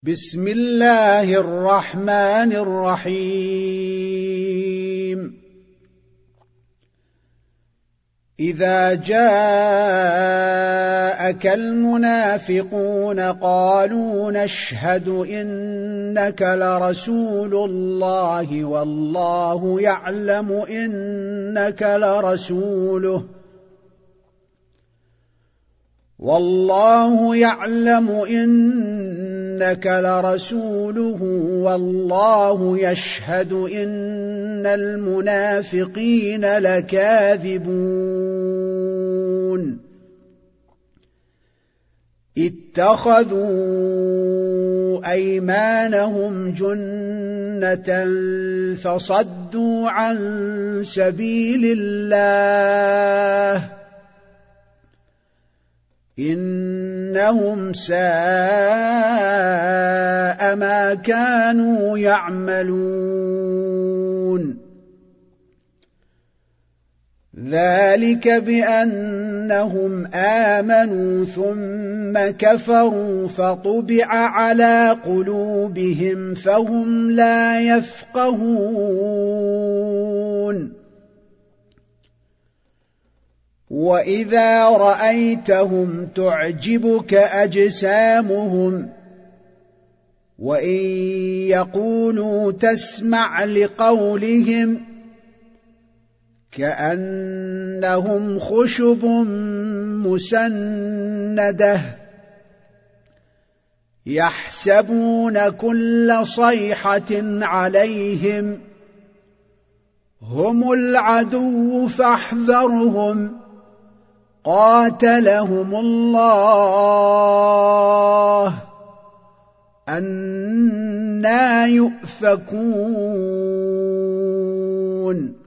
بسم الله الرحمن الرحيم إذا جاءك المنافقون قالوا نشهد إنك لرسول الله والله يعلم إنك لرسوله والله يشهد إن المنافقين لكاذبون اتخذوا أيمانهم جنة فصدوا عن سبيل الله إنهم ساء ما كانوا يعملون ذلك بأنهم آمنوا ثم كفروا فطبع على قلوبهم فهم لا يفقهون وإذا رأيتهم تعجبك أجسامهم وإن يقولوا تسمع لقولهم كأنهم خشب مسندة يحسبون كل صيحة عليهم هم العدو فاحذرهم قاتلهم الله أنى يؤفكون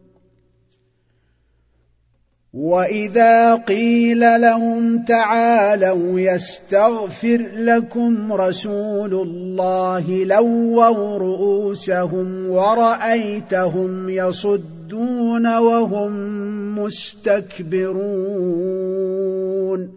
وإذا قيل لهم تعالوا يستغفر لكم رسول الله لووا رؤوسهم ورأيتهم يصدون وهم مستكبرون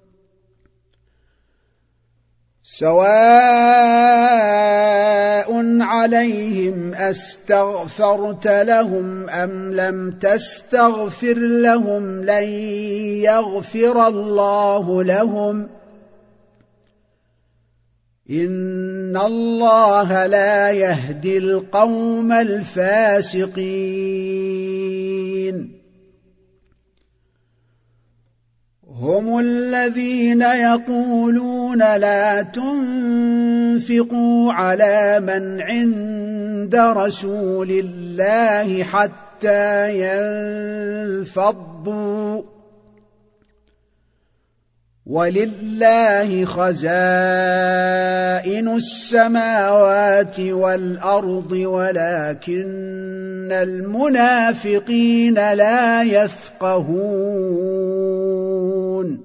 سواء عليهم أستغفرت لهم أم لم تستغفر لهم لن يغفر الله لهم إن الله لا يهدي القوم الفاسقين هم الذين يقولون لا تنفقوا على من عند رسول الله حتى ينفضوا ولله خزائن السماوات والأرض ولكن المنافقين لا يفقهون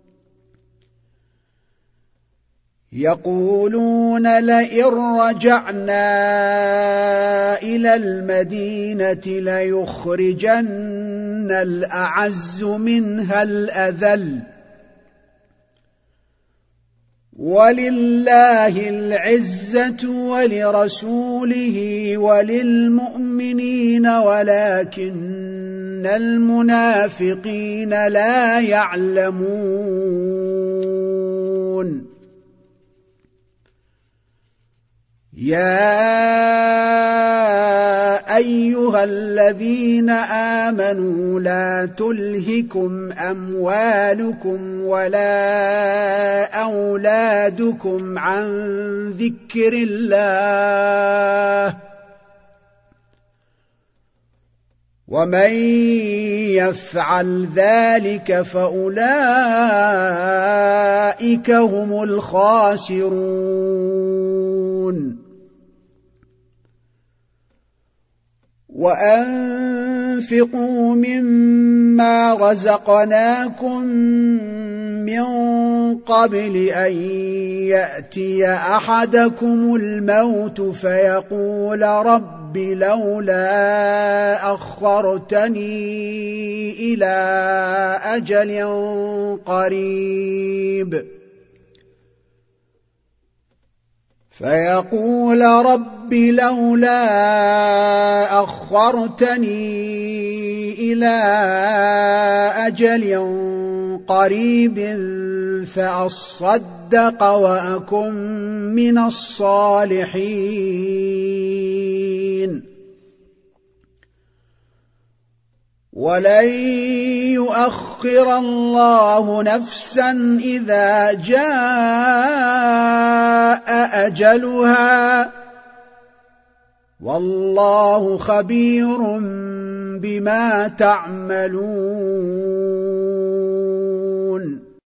يقولون لئن رجعنا إلى المدينة ليخرجن الأعز منها الأذل ولله العزة ولرسوله وللمؤمنين ولكن المنافقين لا يعلمون يا أيها الذين آمنوا لا تلهكم أموالكم ولا أولادكم عن ذكر الله ومن يفعل ذلك فأولئك هم الخاسرون وأنفقوا مما رزقناكم من قبل أن يأتي أحدكم الموت فيقول رب لولا أخرتني إلى أجل قريب فيقول رب لولا أخرتني إلى أجل قريب فأصدق وأكن من الصالحين ولن يؤخر الله نفسا إذا جاء أجلها والله خبير بما تعملون